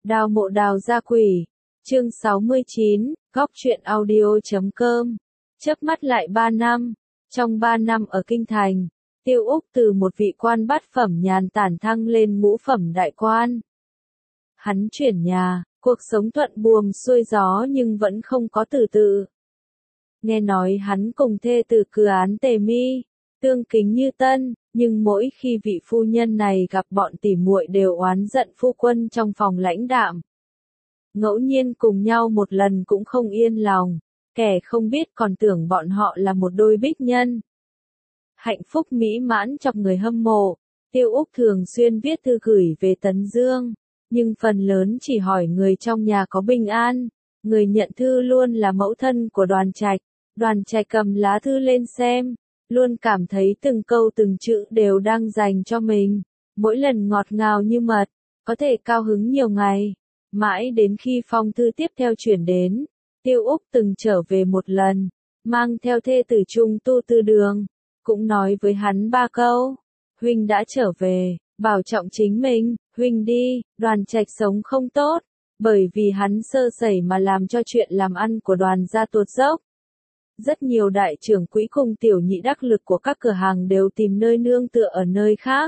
Đào mộ đào gia quỷ. Chương 69, góc truyện audio.com. Chớp mắt lại 3 năm. Trong 3 năm ở Kinh Thành, Tiêu Úc từ một vị quan bát phẩm nhàn tản thăng lên ngũ phẩm đại quan. Hắn chuyển nhà, cuộc sống thuận buồm xuôi gió nhưng vẫn không có từ từ. Nghe nói hắn cùng thê tử cử án Tề Mi, tương kính như tân, nhưng mỗi khi vị phu nhân này gặp bọn tỉ muội đều oán giận phu quân trong phòng lãnh đạm. Ngẫu nhiên cùng nhau một lần cũng không yên lòng, kẻ không biết còn tưởng bọn họ là một đôi bích nhân. Hạnh phúc mỹ mãn trong người hâm mộ, Tiêu Úc thường xuyên viết thư gửi về Tấn Dương, nhưng phần lớn chỉ hỏi người trong nhà có bình an. Người nhận thư luôn là mẫu thân của Đoàn Trạch. Đoàn Trạch cầm lá thư lên xem, luôn cảm thấy từng câu từng chữ đều đang dành cho mình, mỗi lần ngọt ngào như mật, có thể cao hứng nhiều ngày. Mãi đến khi phong thư tiếp theo chuyển đến, Tiêu Úc từng trở về một lần, mang theo thê tử Trung Tu Tư Đường, cũng nói với hắn 3 câu: huynh đã trở về, bảo trọng chính mình, huynh đi. Đoàn Trạch sống không tốt, bởi vì hắn sơ sẩy mà làm cho chuyện làm ăn của Đoàn gia tuột dốc. Rất nhiều đại trưởng quỹ cùng tiểu nhị đắc lực của các cửa hàng đều tìm nơi nương tựa ở nơi khác.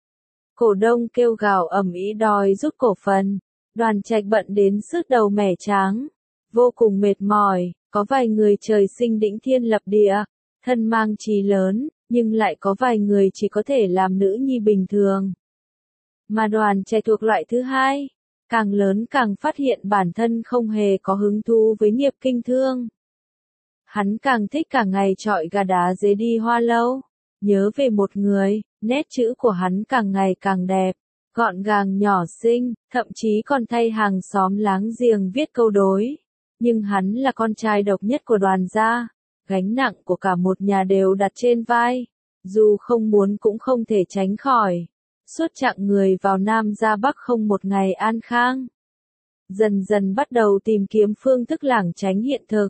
Cổ đông kêu gào ầm ĩ đòi rút cổ phần, Đoàn Trạch bận đến sứt đầu mẻ trắng, vô cùng mệt mỏi. Có vài người trời sinh đỉnh thiên lập địa, thân mang chí lớn, nhưng lại có vài người chỉ có thể làm nữ nhi bình thường. Mà Đoàn Trạch thuộc loại thứ hai, càng lớn càng phát hiện bản thân không hề có hứng thú với nghiệp kinh thương. Hắn càng thích cả ngày chọi gà đá dế đi hoa lâu. Nhớ về một người, nét chữ của hắn càng ngày càng đẹp, gọn gàng nhỏ xinh, thậm chí còn thay hàng xóm láng giềng viết câu đối. Nhưng hắn là con trai độc nhất của Đoàn gia, gánh nặng của cả một nhà đều đặt trên vai, dù không muốn cũng không thể tránh khỏi. Suốt chặng người vào Nam ra Bắc không một ngày an khang. Dần dần bắt đầu tìm kiếm phương thức lảng tránh hiện thực.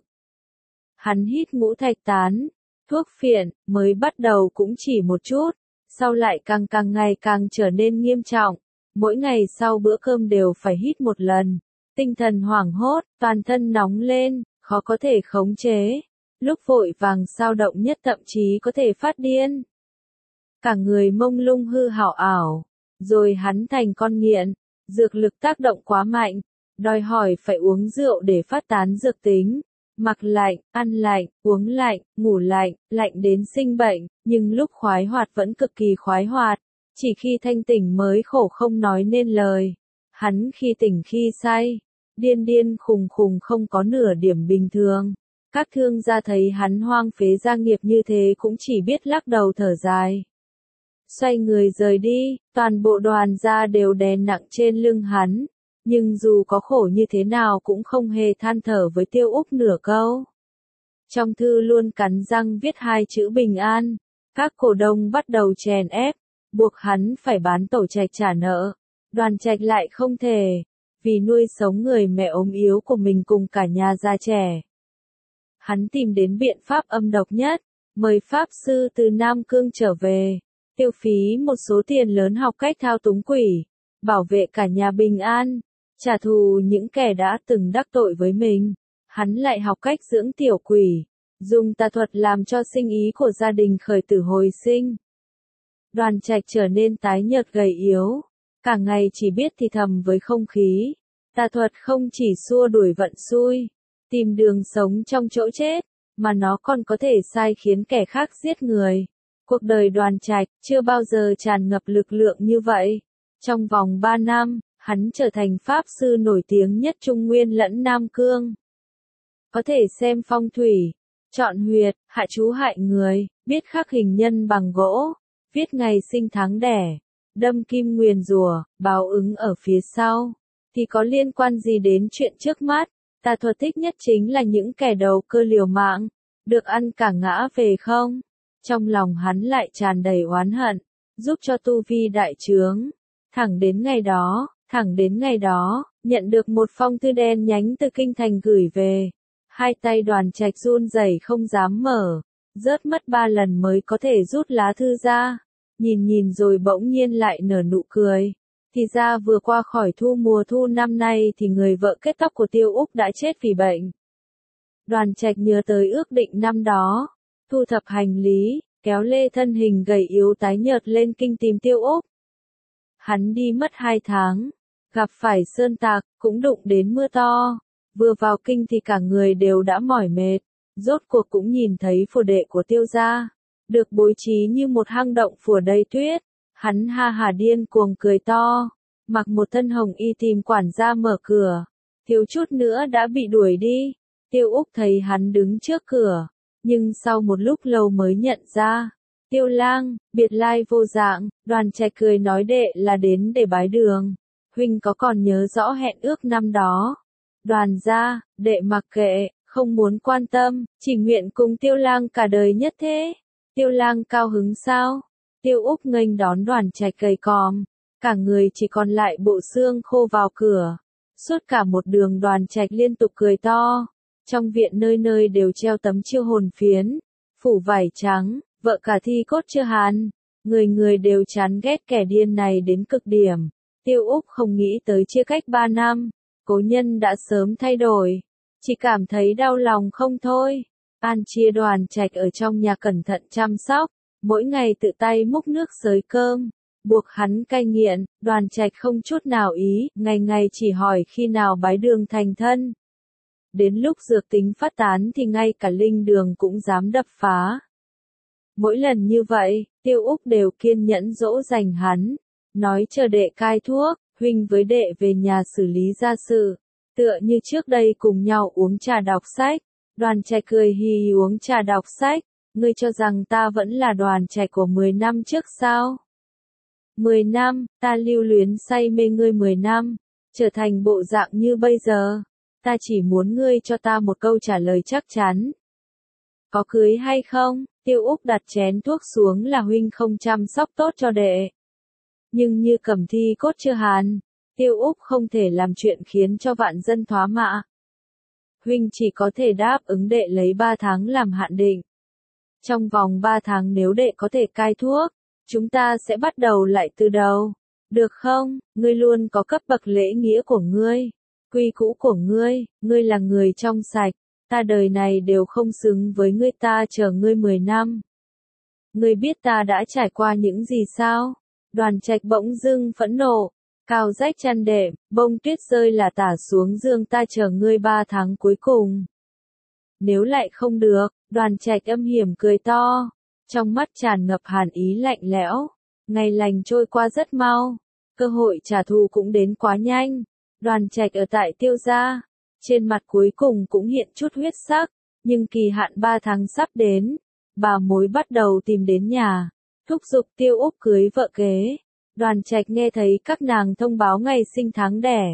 Hắn hít ngũ thạch tán, thuốc phiện, mới bắt đầu cũng chỉ một chút, sau lại càng ngày càng trở nên nghiêm trọng. Mỗi ngày sau bữa cơm đều phải hít một lần, tinh thần hoảng hốt, toàn thân nóng lên, khó có thể khống chế. Lúc vội vàng sao động nhất thậm chí có thể phát điên. Cả người mông lung hư hảo ảo, rồi hắn thành con nghiện, dược lực tác động quá mạnh, đòi hỏi phải uống rượu để phát tán dược tính. Mặc lạnh, ăn lạnh, uống lạnh, ngủ lạnh, lạnh đến sinh bệnh, nhưng lúc khoái hoạt vẫn cực kỳ khoái hoạt, chỉ khi thanh tỉnh mới khổ không nói nên lời. Hắn khi tỉnh khi say, điên điên khùng khùng không có nửa điểm bình thường. Các thương gia thấy hắn hoang phế gia nghiệp như thế cũng chỉ biết lắc đầu thở dài. Xoay người rời đi, toàn bộ Đoàn gia đều đè nặng trên lưng hắn. Nhưng dù có khổ như thế nào cũng không hề than thở với Tiêu Úc nửa câu. Trong thư luôn cắn răng viết 2 chữ bình an. Các cổ đông bắt đầu chèn ép, buộc hắn phải bán tổ Trạch trả nợ. Đoàn Trạch lại không thể, vì nuôi sống người mẹ ốm yếu của mình cùng cả nhà già trẻ. Hắn tìm đến biện pháp âm độc nhất, mời pháp sư từ Nam Cương trở về, tiêu phí một số tiền lớn học cách thao túng quỷ, bảo vệ cả nhà bình an. Trả thù những kẻ đã từng đắc tội với mình, hắn lại học cách dưỡng tiểu quỷ, dùng tà thuật làm cho sinh ý của gia đình khởi tử hồi sinh. Đoàn Trạch trở nên tái nhợt gầy yếu, cả ngày chỉ biết thì thầm với không khí. Tà thuật không chỉ xua đuổi vận xui, tìm đường sống trong chỗ chết, mà nó còn có thể sai khiến kẻ khác giết người. Cuộc đời Đoàn Trạch chưa bao giờ tràn ngập lực lượng như vậy. Trong vòng 3 năm, hắn trở thành pháp sư nổi tiếng nhất Trung Nguyên lẫn Nam Cương. Có thể xem phong thủy, chọn huyệt, hạ chú hại người, biết khắc hình nhân bằng gỗ, viết ngày sinh tháng đẻ, đâm kim nguyền rủa, báo ứng ở phía sau. Thì có liên quan gì đến chuyện trước mắt? Tà thuật thích nhất chính là những kẻ đầu cơ liều mạng, được ăn cả ngã về không? Trong lòng hắn lại tràn đầy oán hận, giúp cho tu vi đại trướng. Thẳng đến ngày đó, nhận được một phong thư đen nhánh từ Kinh Thành gửi về. Hai tay Đoàn Trạch run rẩy không dám mở, rớt mất 3 lần mới có thể rút lá thư ra. Nhìn rồi bỗng nhiên lại nở nụ cười. Thì ra vừa qua khỏi mùa thu năm nay thì người vợ kết tóc của Tiêu Úc đã chết vì bệnh. Đoàn Trạch nhớ tới ước định năm đó, thu thập hành lý, kéo lê thân hình gầy yếu tái nhợt lên kinh tìm Tiêu Úc. Hắn đi mất 2 tháng, gặp phải sơn tạc, cũng đụng đến mưa to. Vừa vào kinh thì cả người đều đã mỏi mệt, rốt cuộc cũng nhìn thấy phổ đệ của Tiêu gia, được bố trí như một hang động phủ đầy tuyết. Hắn ha hả điên cuồng cười to, mặc một thân hồng y tìm quản gia mở cửa, thiếu chút nữa đã bị đuổi đi. Tiêu Úc thấy hắn đứng trước cửa, nhưng sau một lúc lâu mới nhận ra. Tiêu lang, biệt lai vô dạng, Đoàn Trạch cười nói đệ là đến để bái đường. Huynh có còn nhớ rõ hẹn ước năm đó? Đoàn gia, đệ mặc kệ, không muốn quan tâm, chỉ nguyện cùng Tiêu lang cả đời nhất thế. Tiêu lang cao hứng sao? Tiêu Úc nghênh đón Đoàn Trạch gầy còm, cả người chỉ còn lại bộ xương khô vào cửa. Suốt cả một đường Đoàn Trạch liên tục cười to. Trong viện nơi nơi đều treo tấm chiêu hồn phiến, phủ vải trắng, vợ cả thi cốt chưa hàn. Người người đều chán ghét kẻ điên này đến cực điểm. Tiêu Úc không nghĩ tới chia cách 3 năm, cố nhân đã sớm thay đổi. Chỉ cảm thấy đau lòng không thôi. An chia Đoàn Trạch ở trong nhà cẩn thận chăm sóc, mỗi ngày tự tay múc nước xới cơm, buộc hắn cai nghiện. Đoàn Trạch không chút nào ý, ngày ngày chỉ hỏi khi nào bái đường thành thân. Đến lúc dược tính phát tán thì ngay cả linh đường cũng dám đập phá. Mỗi lần như vậy, Tiêu Úc đều kiên nhẫn dỗ dành hắn, nói chờ đệ cai thuốc, huynh với đệ về nhà xử lý gia sự, tựa như trước đây cùng nhau uống trà đọc sách. Đoàn Trạch cười hì hì uống trà đọc sách, ngươi cho rằng ta vẫn là Đoàn Trạch của 10 năm trước sao? 10 năm, ta lưu luyến say mê ngươi 10 năm, trở thành bộ dạng như bây giờ. Ta chỉ muốn ngươi cho ta một câu trả lời chắc chắn. Có cưới hay không? Tiêu Úc đặt chén thuốc xuống là huynh không chăm sóc tốt cho đệ. Nhưng như cầm thi cốt chưa hàn, Tiêu Úc không thể làm chuyện khiến cho vạn dân thoá mạ. Huynh chỉ có thể đáp ứng đệ lấy 3 tháng làm hạn định. Trong vòng 3 tháng nếu đệ có thể cai thuốc, chúng ta sẽ bắt đầu lại từ đầu. Được không? Ngươi luôn có cấp bậc lễ nghĩa của ngươi. Quy cũ của ngươi là người trong sạch, ta đời này đều không xứng với ngươi, ta chờ ngươi 10 năm. Ngươi biết ta đã trải qua những gì sao? Đoàn Trạch bỗng dưng phẫn nộ, cao rách chăn đệm, bông tuyết rơi là tả xuống giường, ta chờ ngươi 3 tháng cuối cùng. Nếu lại không được, Đoàn Trạch âm hiểm cười to, trong mắt tràn ngập hàn ý lạnh lẽo. Ngày lành trôi qua rất mau, cơ hội trả thù cũng đến quá nhanh. Đoàn Trạch ở tại Tiêu gia, trên mặt cuối cùng cũng hiện chút huyết sắc, nhưng kỳ hạn 3 tháng sắp đến, bà mối bắt đầu tìm đến nhà, thúc giục Tiêu Úc cưới vợ kế. Đoàn Trạch nghe thấy các nàng thông báo ngày sinh tháng đẻ.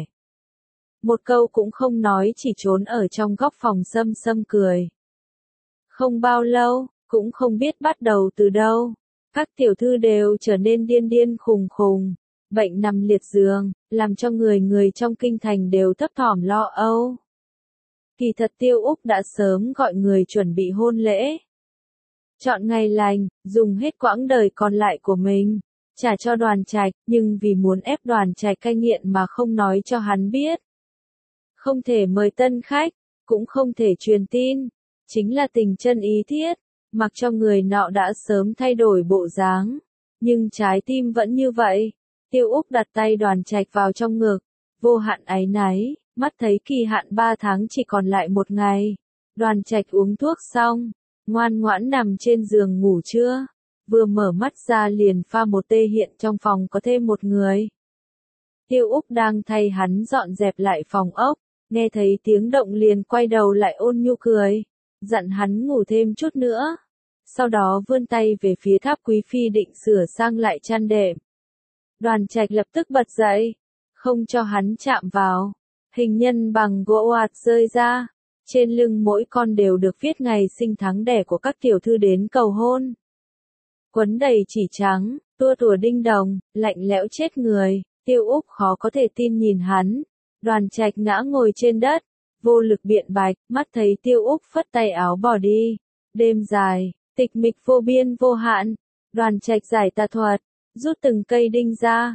Một câu cũng không nói, chỉ trốn ở trong góc phòng sâm sâm cười. Không bao lâu, cũng không biết bắt đầu từ đâu, các tiểu thư đều trở nên điên điên khùng khùng. Bệnh nằm liệt giường, làm cho người trong kinh thành đều thấp thỏm lo âu. Kỳ thật Tiêu Úc đã sớm gọi người chuẩn bị hôn lễ. Chọn ngày lành, dùng hết quãng đời còn lại của mình, trả cho Đoàn Trạch, nhưng vì muốn ép Đoàn Trạch cai nghiện mà không nói cho hắn biết. Không thể mời tân khách, cũng không thể truyền tin, chính là tình chân ý thiết, mặc cho người nọ đã sớm thay đổi bộ dáng, nhưng trái tim vẫn như vậy. Tiêu Úc đặt tay Đoàn Trạch vào trong ngực, vô hạn áy náy, mắt thấy kỳ hạn 3 tháng chỉ còn lại 1 ngày. Đoàn Trạch uống thuốc xong, ngoan ngoãn nằm trên giường ngủ trưa, vừa mở mắt ra liền pha một tê hiện trong phòng có thêm một người. Tiêu Úc đang thay hắn dọn dẹp lại phòng ốc, nghe thấy tiếng động liền quay đầu lại ôn nhu cười, dặn hắn ngủ thêm chút nữa. Sau đó vươn tay về phía Tháp Quý Phi định sửa sang lại chăn đệm. Đoàn Trạch lập tức bật dậy, không cho hắn chạm vào. Hình nhân bằng gỗ oạt rơi ra, trên lưng mỗi con đều được viết ngày sinh tháng đẻ của các tiểu thư đến cầu hôn. Quấn đầy chỉ trắng, tua tủa đinh đồng, lạnh lẽo chết người. Tiêu Úc khó có thể tin nhìn hắn. Đoàn Trạch ngã ngồi trên đất, vô lực biện bạch, mắt thấy Tiêu Úc phất tay áo bỏ đi. Đêm dài, tịch mịch vô biên vô hạn. Đoàn Trạch giải tà thuật, rút từng cây đinh ra,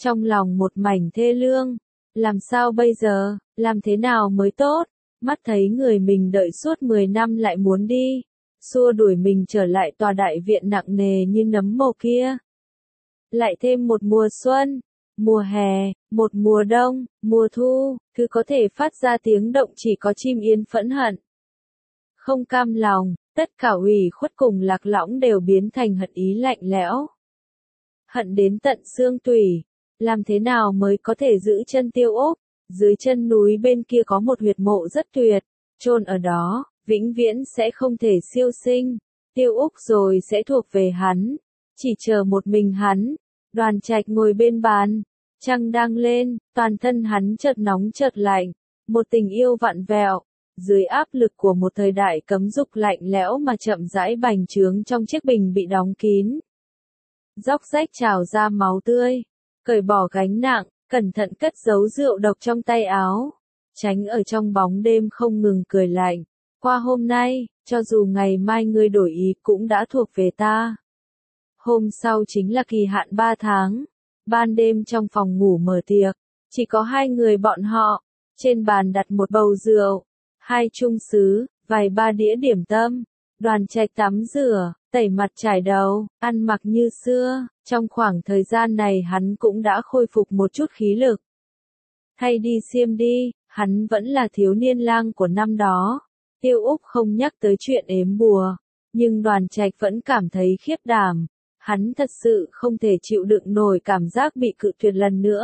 trong lòng một mảnh thê lương. Làm sao bây giờ, làm thế nào mới tốt? Mắt thấy người mình đợi suốt 10 năm lại muốn đi, xua đuổi mình trở lại tòa đại viện nặng nề như nấm mồ kia. Lại thêm một mùa xuân, mùa hè, một mùa đông, mùa thu, thứ có thể phát ra tiếng động chỉ có chim yên phẫn hận. Không cam lòng, tất cả ủy khuất cùng lạc lõng đều biến thành hận ý lạnh lẽo. Hận đến tận xương tủy, làm thế nào mới có thể giữ chân Tiêu Úc? Dưới chân núi bên kia có một huyệt mộ rất tuyệt, chôn ở đó, vĩnh viễn sẽ không thể siêu sinh. Tiêu Úc rồi sẽ thuộc về hắn, chỉ chờ một mình hắn. Đoàn Trạch ngồi bên bàn, trăng đang lên, toàn thân hắn chợt nóng chợt lạnh, một tình yêu vặn vẹo, dưới áp lực của một thời đại cấm dục lạnh lẽo mà chậm rãi bành trướng trong chiếc bình bị đóng kín. Róc rách trào ra máu tươi, cởi bỏ gánh nặng, cẩn thận cất giấu rượu độc trong tay áo, tránh ở trong bóng đêm không ngừng cười lạnh. Qua hôm nay, cho dù ngày mai ngươi đổi ý cũng đã thuộc về ta. Hôm sau chính là kỳ hạn 3 tháng. Ban đêm trong phòng ngủ mở tiệc, chỉ có hai người bọn họ. Trên bàn đặt một bầu rượu, 2 chung sứ, vài ba đĩa điểm tâm. Đoàn Trạch tắm rửa, tẩy mặt trải đầu, ăn mặc như xưa. Trong khoảng thời gian này hắn cũng đã khôi phục một chút khí lực. Thay đi xiêm đi, hắn vẫn là thiếu niên lang của năm đó. Tiêu Úc không nhắc tới chuyện ếm bùa, nhưng Đoàn Trạch vẫn cảm thấy khiếp đảm. Hắn thật sự không thể chịu đựng nổi cảm giác bị cự tuyệt lần nữa.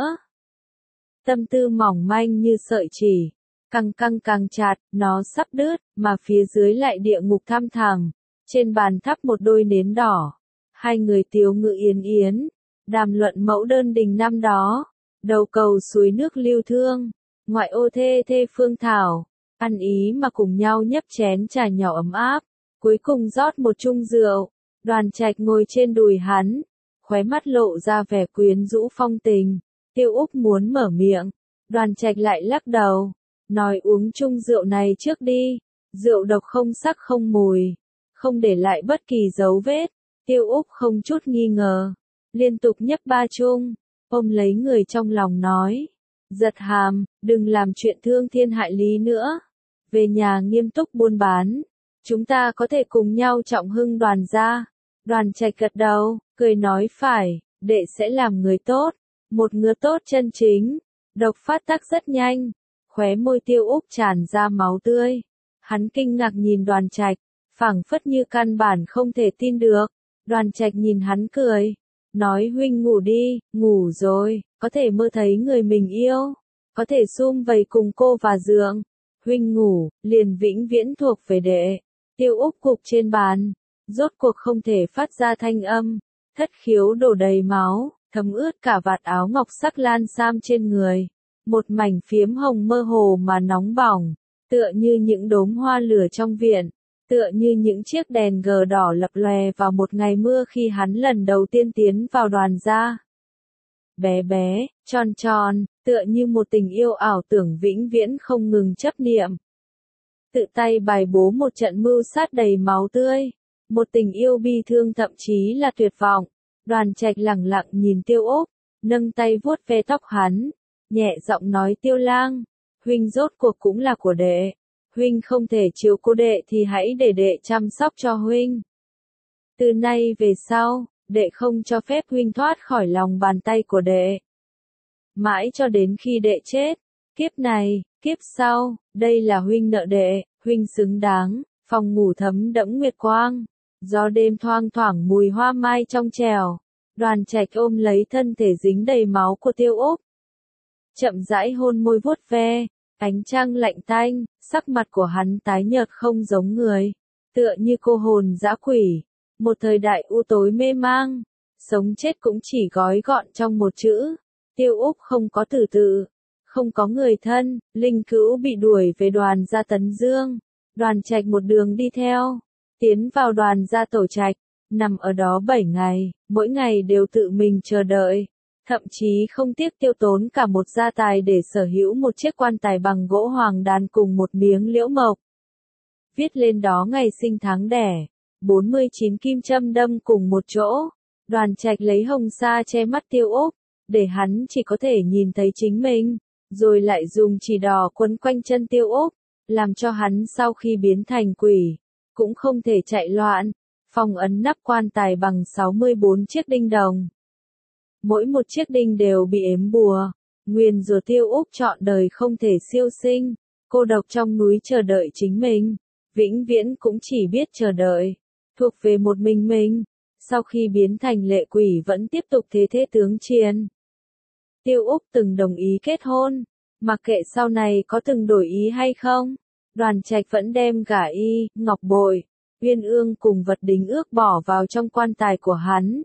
Tâm tư mỏng manh như sợi chỉ, càng chặt, nó sắp đứt, mà phía dưới lại địa ngục thăm thẳm. Trên bàn thắp một đôi nến đỏ. Hai người tiếu ngự yến yến, đàm luận mẫu đơn đình năm đó. Đầu cầu suối nước lưu thương, ngoại ô thê thê phương thảo, ăn ý mà cùng nhau nhấp chén trà nhỏ ấm áp. Cuối cùng rót một chung rượu. Đoàn Trạch ngồi trên đùi hắn, khóe mắt lộ ra vẻ quyến rũ phong tình. Tiêu Úc muốn mở miệng, Đoàn Trạch lại lắc đầu, nói uống chung rượu này trước đi. Rượu độc không sắc không mùi, không để lại bất kỳ dấu vết. Tiêu Úc không chút nghi ngờ, liên tục nhấp 3 chung, ôm lấy người trong lòng nói. Giật hàm, đừng làm chuyện thương thiên hại lý nữa. Về nhà nghiêm túc buôn bán. Chúng ta có thể cùng nhau trọng hưng Đoàn gia. Đoàn Trạch gật đầu, cười nói phải, đệ sẽ làm người tốt. Một người tốt chân chính. Độc phát tác rất nhanh. Khóe môi Tiêu Úc tràn ra máu tươi. Hắn kinh ngạc nhìn Đoàn Trạch, phảng phất như căn bản không thể tin được. Đoàn Trạch nhìn hắn cười, nói huynh ngủ đi, ngủ rồi, có thể mơ thấy người mình yêu, có thể sum vầy cùng cô và giường. Huynh ngủ, liền vĩnh viễn thuộc về đệ. Tiêu Úc gục trên bàn, rốt cuộc không thể phát ra thanh âm, thất khiếu đổ đầy máu, thấm ướt cả vạt áo ngọc sắc lan sam trên người. Một mảnh phiếm hồng mơ hồ mà nóng bỏng, tựa như những đốm hoa lửa trong viện, tựa như những chiếc đèn gờ đỏ lập lòe vào một ngày mưa khi hắn lần đầu tiên tiến vào Đoàn gia. Bé bé, tròn tròn, tựa như một tình yêu ảo tưởng vĩnh viễn không ngừng chấp niệm. Tự tay bài bố một trận mưu sát đầy máu tươi, một tình yêu bi thương thậm chí là tuyệt vọng. Đoàn Trạch lẳng lặng nhìn Tiêu Úc, nâng tay vuốt ve tóc hắn, nhẹ giọng nói Tiêu lang, huynh rốt cuộc cũng là của đệ. Huynh không thể chiếu cố đệ thì hãy để đệ chăm sóc cho huynh. Từ nay về sau, đệ không cho phép huynh thoát khỏi lòng bàn tay của đệ. Mãi cho đến khi đệ chết, kiếp này, kiếp sau, đây là huynh nợ đệ, huynh xứng đáng. Phòng ngủ thấm đẫm nguyệt quang, gió đêm thoang thoảng mùi hoa mai trong trèo. Đoàn Trạch ôm lấy thân thể dính đầy máu của Tiêu Úc, chậm rãi hôn môi vuốt ve. Ánh trăng lạnh tanh, sắc mặt của hắn tái nhợt không giống người, tựa như cô hồn dã quỷ. Một thời đại u tối mê mang, sống chết cũng chỉ gói gọn trong một chữ. Tiêu Úc không có tử tự, không có người thân, linh cữu bị đuổi về Đoàn gia Tấn Dương. Đoàn Trạch một đường đi theo, tiến vào Đoàn gia tổ trạch, nằm ở đó 7 ngày, mỗi ngày đều tự mình chờ đợi. Thậm chí không tiếc tiêu tốn cả một gia tài để sở hữu một chiếc quan tài bằng gỗ hoàng đàn cùng một miếng liễu mộc. Viết lên đó ngày sinh tháng đẻ, 49 kim châm đâm cùng một chỗ. Đoàn Trạch lấy hồng sa che mắt Tiêu Úc, để hắn chỉ có thể nhìn thấy chính mình, rồi lại dùng chỉ đỏ quấn quanh chân Tiêu Úc, làm cho hắn sau khi biến thành quỷ, cũng không thể chạy loạn. Phong ấn nắp quan tài bằng 64 chiếc đinh đồng. Mỗi một chiếc đinh đều bị ếm bùa, nguyền rủa Tiêu Úc trọn đời không thể siêu sinh, cô độc trong núi chờ đợi chính mình, vĩnh viễn cũng chỉ biết chờ đợi, thuộc về một mình. Sau khi biến thành lệ quỷ vẫn tiếp tục thế tướng chiến. Tiêu Úc từng đồng ý kết hôn, mặc kệ sau này có từng đổi ý hay không, Đoàn Trạch vẫn đem gả y, ngọc bội, uyên ương cùng vật đính ước bỏ vào trong quan tài của hắn.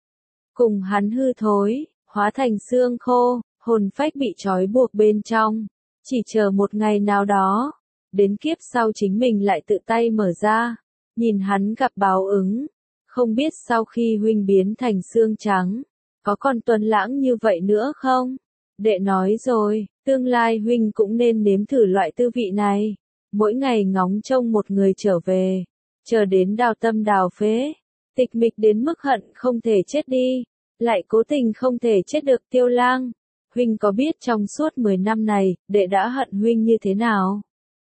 Cùng hắn hư thối, hóa thành xương khô, hồn phách bị trói buộc bên trong, chỉ chờ một ngày nào đó, đến kiếp sau chính mình lại tự tay mở ra, nhìn hắn gặp báo ứng. Không biết sau khi huynh biến thành xương trắng, có còn tuấn lãng như vậy nữa không? Đệ nói rồi, tương lai huynh cũng nên nếm thử loại tư vị này. Mỗi ngày ngóng trông một người trở về, chờ đến đào tâm đào phế, tịch mịch đến mức hận không thể chết đi, lại cố tình không thể chết được. Tiêu Lang, huynh có biết trong suốt 10 năm này, đệ đã hận huynh như thế nào?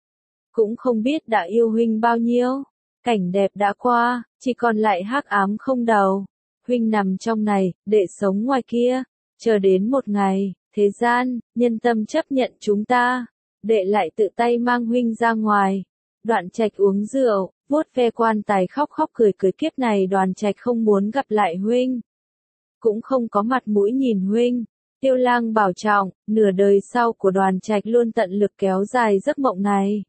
Cũng không biết đã yêu huynh bao nhiêu. Cảnh đẹp đã qua, chỉ còn lại hắc ám không đầu. Huynh nằm trong này, đệ sống ngoài kia, chờ đến một ngày, thế gian, nhân tâm chấp nhận chúng ta, đệ lại tự tay mang huynh ra ngoài. Đoạn Trạch uống rượu, vuốt ve quan tài khóc cười kiếp này Đoàn Trạch không muốn gặp lại huynh, cũng không có mặt mũi nhìn huynh. Tiêu Lang bảo trọng, nửa đời sau của Đoàn Trạch luôn tận lực kéo dài giấc mộng này.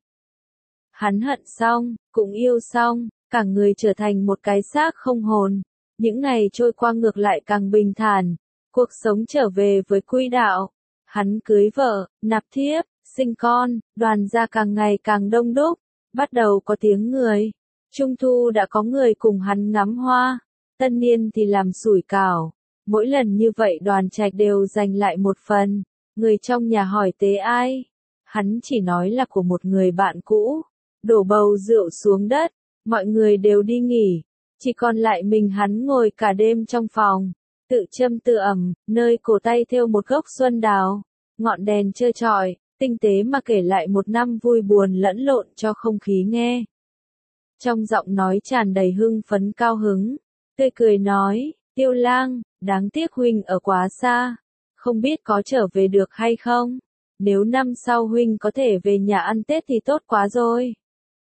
Hắn hận xong, cũng yêu xong, cả người trở thành một cái xác không hồn. Những ngày trôi qua ngược lại càng bình thản, cuộc sống trở về với quỹ đạo. Hắn cưới vợ, nạp thiếp, sinh con, đoàn gia càng ngày càng đông đúc, bắt đầu có tiếng người. Trung thu đã có người cùng hắn ngắm hoa, tân niên thì làm sủi cảo. Mỗi lần như vậy Đoàn Trạch đều dành lại một phần. Người trong nhà hỏi tế ai? Hắn chỉ nói là của một người bạn cũ. Đổ bầu rượu xuống đất, mọi người đều đi nghỉ, chỉ còn lại mình hắn ngồi cả đêm trong phòng, tự châm tự ẩm, nơi cổ tay thêu một gốc xuân đào, ngọn đèn trơ trọi, tinh tế mà kể lại một năm vui buồn lẫn lộn cho không khí nghe. Trong giọng nói tràn đầy hưng phấn cao hứng, tươi cười nói, Tiêu Lang, đáng tiếc huynh ở quá xa, không biết có trở về được hay không, nếu năm sau huynh có thể về nhà ăn Tết thì tốt quá rồi.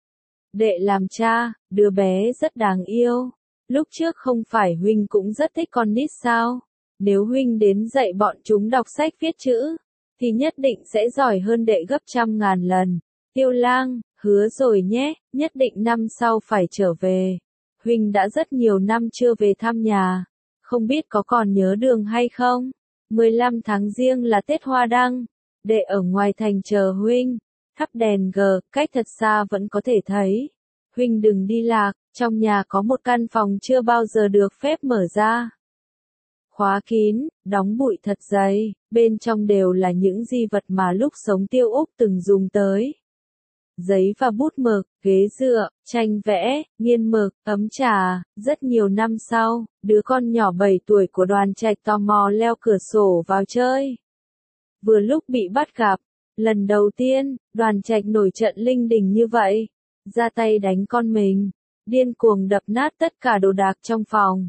Đệ làm cha, đứa bé rất đáng yêu. Lúc trước không phải huynh cũng rất thích con nít sao? Nếu huynh đến dạy bọn chúng đọc sách viết chữ, thì nhất định sẽ giỏi hơn đệ gấp trăm ngàn lần. Tiêu Lang, hứa rồi nhé, nhất định năm sau phải trở về. Huynh đã rất nhiều năm chưa về thăm nhà, không biết có còn nhớ đường hay không? 15 tháng Giêng là Tết Hoa Đăng, đệ ở ngoài thành chờ huynh. Thắp đèn cách thật xa vẫn có thể thấy. Huynh đừng đi lạc, trong nhà có một căn phòng chưa bao giờ được phép mở ra. Khóa kín, đóng bụi thật dày, bên trong đều là những di vật mà lúc sống Tiêu Úc từng dùng tới. Giấy và bút mực, ghế dựa, tranh vẽ, nghiên mực, ấm trà. Rất nhiều năm sau, đứa con nhỏ 7 tuổi của Đoàn Trạch tò mò leo cửa sổ vào chơi. Vừa lúc bị bắt gặp. Lần đầu tiên, Đoàn Trạch nổi trận linh đình như vậy, ra tay đánh con mình, điên cuồng đập nát tất cả đồ đạc trong phòng,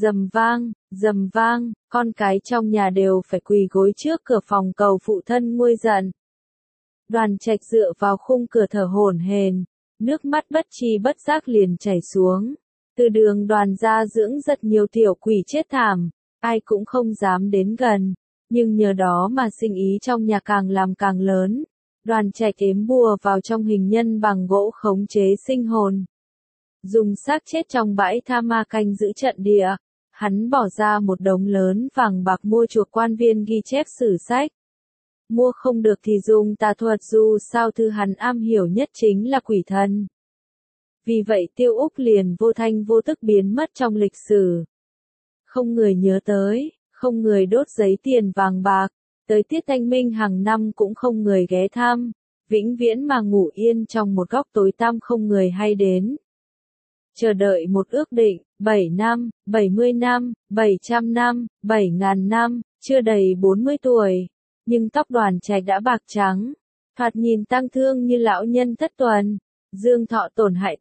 rầm vang, con cái trong nhà đều phải quỳ gối trước cửa phòng cầu phụ thân nguôi giận. Đoàn Trạch dựa vào khung cửa thở hổn hển, nước mắt bất tri bất giác liền chảy xuống. Từ đường Đoàn gia dưỡng rất nhiều tiểu quỷ chết thảm, ai cũng không dám đến gần. Nhưng nhờ đó mà sinh ý trong nhà càng làm càng lớn. Đoàn Trạch ếm bùa vào trong hình nhân bằng gỗ khống chế sinh hồn. Dùng xác chết trong bãi tha ma canh giữ trận địa. Hắn bỏ ra một đống lớn vàng bạc mua chuộc quan viên ghi chép sử sách. Mua không được thì dùng tà thuật, dù sao thứ hắn am hiểu nhất chính là quỷ thần. Vì vậy Tiêu Úc liền vô thanh vô tức biến mất trong lịch sử. Không người nhớ tới. Không người đốt giấy tiền vàng bạc, tới tiết Thanh Minh hàng năm cũng không người ghé thăm, vĩnh viễn mà ngủ yên trong một góc tối tăm không người hay đến. Chờ đợi một ước định, 7 năm, 70 năm, 700 năm, 7.000 năm, chưa đầy 40 tuổi, nhưng tóc Đoàn Trạch đã bạc trắng, thoạt nhìn tang thương như lão nhân thất tuần, dương thọ tổn hại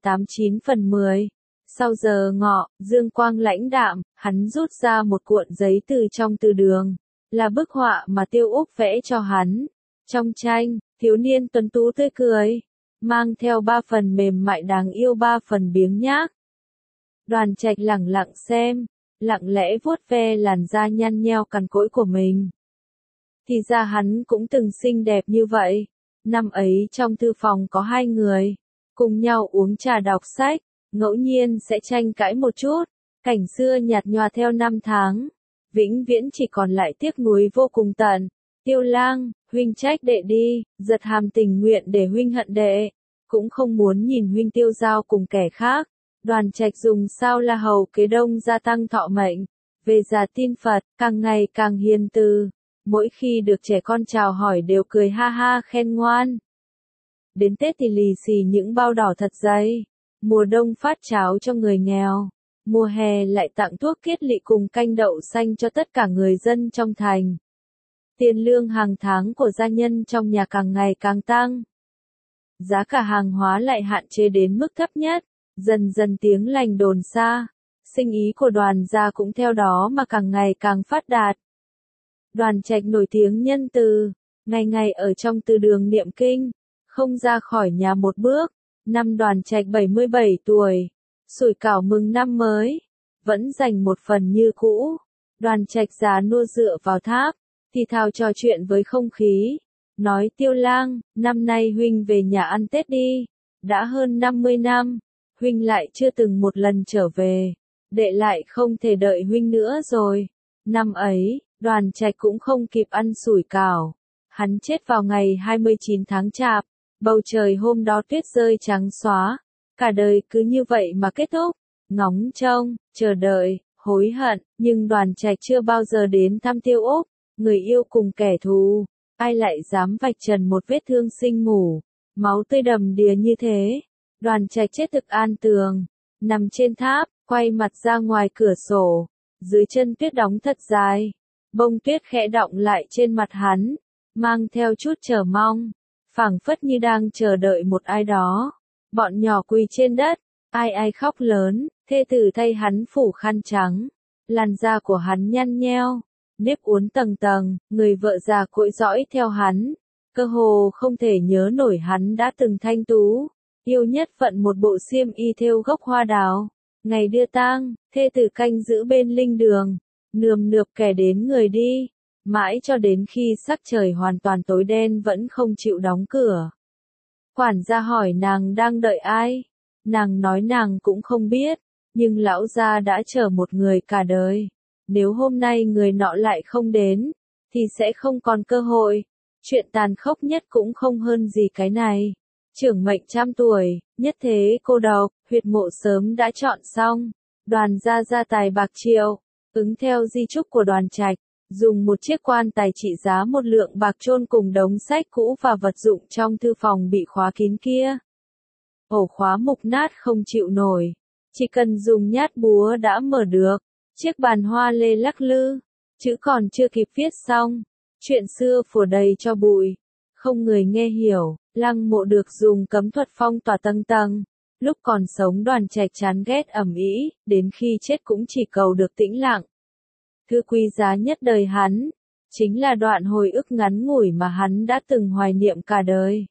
89/10. Sau giờ ngọ, dương quang lãnh đạm, hắn rút ra một cuộn giấy từ trong từ đường, là bức họa mà Tiêu Úc vẽ cho hắn. Trong tranh, thiếu niên tuấn tú tươi cười, mang theo 3 phần mềm mại đáng yêu 3 phần biếng nhác. Đoàn Trạch lẳng lặng xem, lặng lẽ vuốt ve làn da nhăn nheo cằn cỗi của mình. Thì ra hắn cũng từng xinh đẹp như vậy. Năm ấy trong thư phòng có 2 người, cùng nhau uống trà đọc sách, ngẫu nhiên sẽ tranh cãi một chút, cảnh xưa nhạt nhòa theo năm tháng, vĩnh viễn chỉ còn lại tiếc nuối vô cùng tận. Tiêu Lang, huynh trách đệ đi, Giật Hàm tình nguyện để huynh hận đệ, cũng không muốn nhìn huynh tiêu dao cùng kẻ khác. Đoàn Trạch dùng sao La Hầu kế đông gia tăng thọ mệnh, về già tin Phật, càng ngày càng hiền từ, mỗi khi được trẻ con chào hỏi đều cười ha ha khen ngoan. Đến Tết thì lì xì những bao đỏ thật dày, mùa đông phát cháo cho người nghèo, mùa hè lại tặng thuốc kiết lỵ cùng canh đậu xanh cho tất cả người dân trong thành. Tiền lương hàng tháng của gia nhân trong nhà càng ngày càng tăng. Giá cả hàng hóa lại hạn chế đến mức thấp nhất, dần dần tiếng lành đồn xa, sinh ý của Đoàn gia cũng theo đó mà càng ngày càng phát đạt. Đoàn Trạch nổi tiếng nhân từ, ngày ngày ở trong từ đường niệm kinh, không ra khỏi nhà một bước. Năm Đoàn Trạch 77 tuổi, sủi cảo mừng năm mới, vẫn dành một phần như cũ. Đoàn Trạch già nua dựa vào tháp, thì thào trò chuyện với không khí, nói Tiêu Lang, năm nay huynh về nhà ăn Tết đi, đã hơn 50 năm, huynh lại chưa từng một lần trở về, đệ lại không thể đợi huynh nữa rồi. Năm ấy, Đoàn Trạch cũng không kịp ăn sủi cảo, hắn chết vào ngày 29 tháng Chạp, bầu trời hôm đó tuyết rơi trắng xóa, cả đời cứ như vậy mà kết thúc, ngóng trông, chờ đợi, hối hận, nhưng Đoàn Trạch chưa bao giờ đến thăm Tiêu Úc, người yêu cùng kẻ thù, ai lại dám vạch trần một vết thương sinh mủ, máu tươi đầm đìa như thế. Đoàn Trạch chết thực an tường, nằm trên tháp, quay mặt ra ngoài cửa sổ, dưới chân tuyết đóng thật dài, bông tuyết khẽ đọng lại trên mặt hắn, mang theo chút chờ mong, phảng phất như đang chờ đợi một ai đó. Bọn nhỏ quỳ trên đất, ai ai khóc lớn, thê tử thay hắn phủ khăn trắng, làn da của hắn nhăn nheo, nếp uốn tầng tầng, người vợ già cỗi dõi theo hắn, cơ hồ không thể nhớ nổi hắn đã từng thanh tú, yêu nhất vận một bộ xiêm y thêu gốc hoa đào. Ngày đưa tang, thê tử canh giữ bên linh đường, nườm nượp kẻ đến người đi, mãi cho đến khi sắc trời hoàn toàn tối đen vẫn không chịu đóng cửa. Quản gia hỏi nàng đang đợi ai, nàng nói nàng cũng không biết, nhưng lão gia đã chờ một người cả đời. Nếu hôm nay người nọ lại không đến, thì sẽ không còn cơ hội. Chuyện tàn khốc nhất cũng không hơn gì cái này. Trưởng mệnh trăm tuổi, nhất thế cô độc, huyệt mộ sớm đã chọn xong. Đoàn gia gia tài bạc triệu, ứng theo di chúc của Đoàn Trạch, dùng một chiếc quan tài trị giá 1 lượng bạc chôn cùng đống sách cũ và vật dụng trong thư phòng bị khóa kín kia. Ổ khóa mục nát không chịu nổi, chỉ cần dùng nhát búa đã mở được. Chiếc bàn hoa lê lắc lư, chữ còn chưa kịp viết xong, chuyện xưa phủ đầy cho bụi, không người nghe hiểu. Lăng Mộ được dùng cấm thuật phong tỏa tầng tầng, lúc còn sống Đoàn Trạch chán ghét ầm ĩ, đến khi chết cũng chỉ cầu được tĩnh lặng. Thứ quý giá nhất đời hắn, chính là đoạn hồi ức ngắn ngủi mà hắn đã từng hoài niệm cả đời.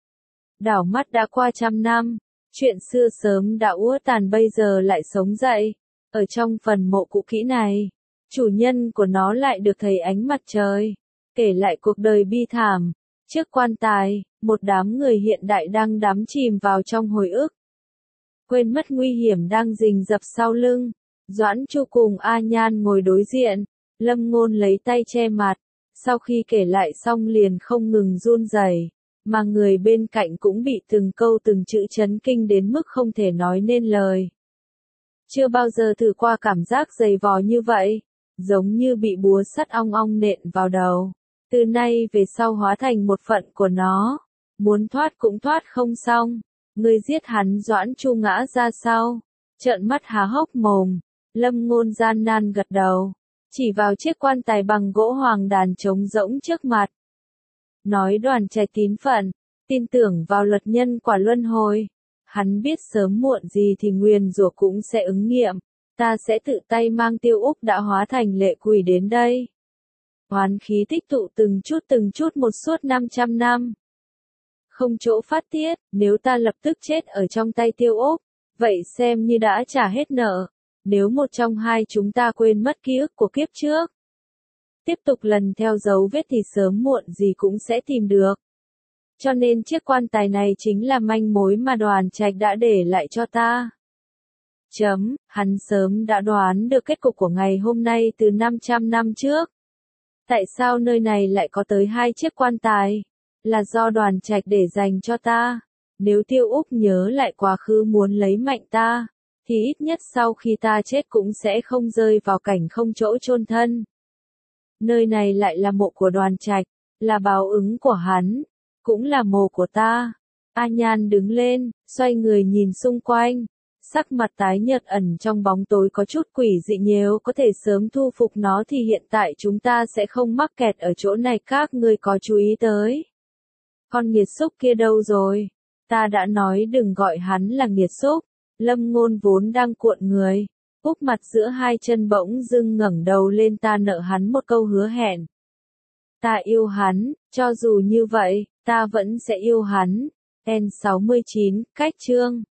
Đảo mắt đã qua 100 năm, chuyện xưa sớm đã úa tàn bây giờ lại sống dậy. Ở trong phần mộ cũ kỹ này, chủ nhân của nó lại được thấy ánh mặt trời, kể lại cuộc đời bi thảm. Trước quan tài, một đám người hiện đại đang đắm chìm vào trong hồi ức. Quên mất nguy hiểm đang rình rập sau lưng, Doãn Chu cùng A Nhan ngồi đối diện, Lâm Ngôn lấy tay che mặt, sau khi kể lại xong liền không ngừng run rẩy, mà người bên cạnh cũng bị từng câu từng chữ chấn kinh đến mức không thể nói nên lời. Chưa bao giờ thử qua cảm giác dày vò như vậy, giống như bị búa sắt ong ong nện vào đầu. Từ nay về sau hóa thành một phận của nó, muốn thoát cũng thoát không xong. Người giết hắn Doãn Chu ngã ra sau, trợn mắt há hốc mồm, Lâm Ngôn gian nan gật đầu. chỉ vào chiếc quan tài bằng gỗ hoàng đàn trống rỗng trước mặt. Nói Đoàn Trạch tín phận, tin tưởng vào luật nhân quả luân hồi. Hắn biết sớm muộn gì thì nguyền rủa cũng sẽ ứng nghiệm, ta sẽ tự tay mang Tiêu Úc đã hóa thành lệ quỷ đến đây. Oán khí tích tụ từng chút một suốt 500 năm. Không chỗ phát tiết, nếu ta lập tức chết ở trong tay Tiêu Úc, vậy xem như đã trả hết nợ. Nếu một trong hai chúng ta quên mất ký ức của kiếp trước, tiếp tục lần theo dấu vết thì sớm muộn gì cũng sẽ tìm được. Cho nên chiếc quan tài này chính là manh mối mà Đoàn Trạch đã để lại cho ta. Hắn sớm đã đoán được kết cục của ngày hôm nay từ 500 năm trước. Tại sao nơi này lại có tới 2 chiếc quan tài? Là do Đoàn Trạch để dành cho ta. Nếu Tiêu Úc nhớ lại quá khứ muốn lấy mạnh ta, thì ít nhất sau khi ta chết cũng sẽ không rơi vào cảnh không chỗ chôn thân. Nơi này lại là mộ của Đoàn Trạch, là báo ứng của hắn, cũng là mộ của ta. A Nhan đứng lên, xoay người nhìn xung quanh, sắc mặt tái nhợt ẩn trong bóng tối có chút quỷ dị, nếu có thể sớm thu phục nó thì hiện tại chúng ta sẽ không mắc kẹt ở chỗ này. Các ngươi có chú ý tới con nghiệt xúc kia đâu rồi? Ta đã nói đừng gọi hắn là nghiệt xúc. Lâm Ngôn vốn đang cuộn người, úp mặt giữa hai chân bỗng dưng ngẩng đầu lên. Ta nợ hắn một câu hứa hẹn. Ta yêu hắn, cho dù như vậy, ta vẫn sẽ yêu hắn. N69, cách chương